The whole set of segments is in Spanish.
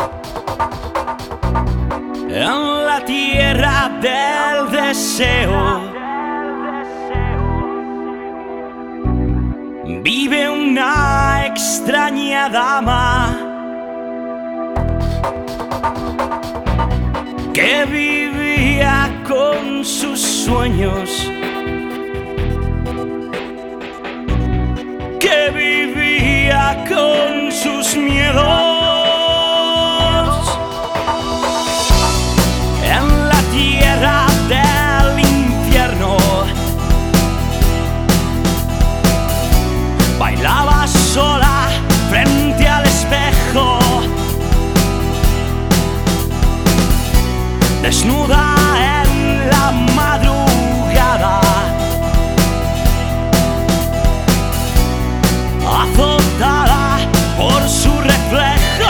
En la tierra del deseo vive una extraña dama que vivía con sus sueños, que vivía con sus miedos. En la tierra del infierno bailaba sola frente al espejo, desnuda en la madrugada, azotada por su reflejo.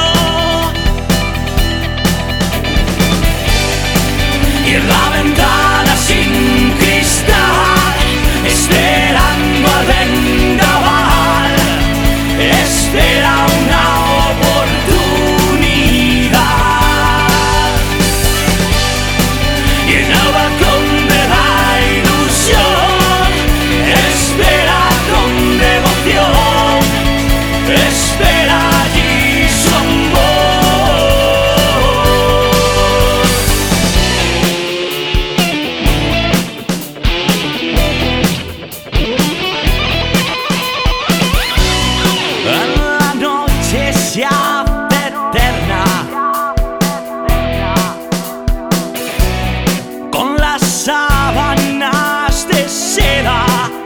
Y en la ventana sin cristal, esperando al vendaval, espera una oportunidad. Y en el balcón de la ilusión espera con devoción, espera allí su amor. En la noche se hace eterna con las sábanas de seda,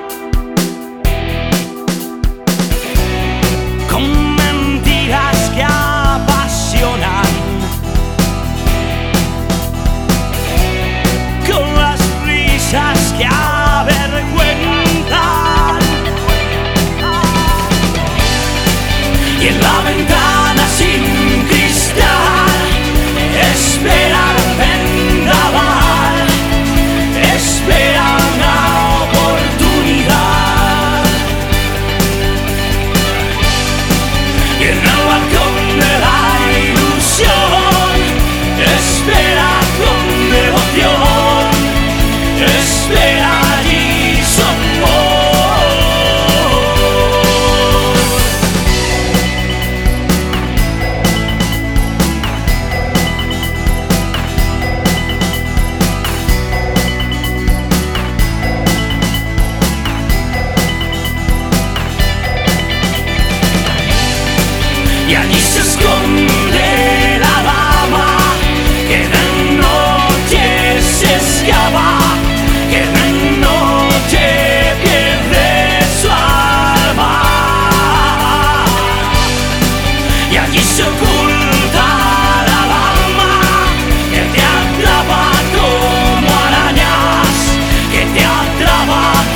con mentiras que apasionan, con las risas que avergüenzan. Y en la ventana sin cristal espera el vendaval, espera una oportunidad. Y en el balcón de la ilusión espera con devoción, espera allí su amor. Y allí se esconde la dama que de noche se escapa, que de noche pierde su alma. Y allí se oculta la dama que te atrapa como arañas, que te atrapa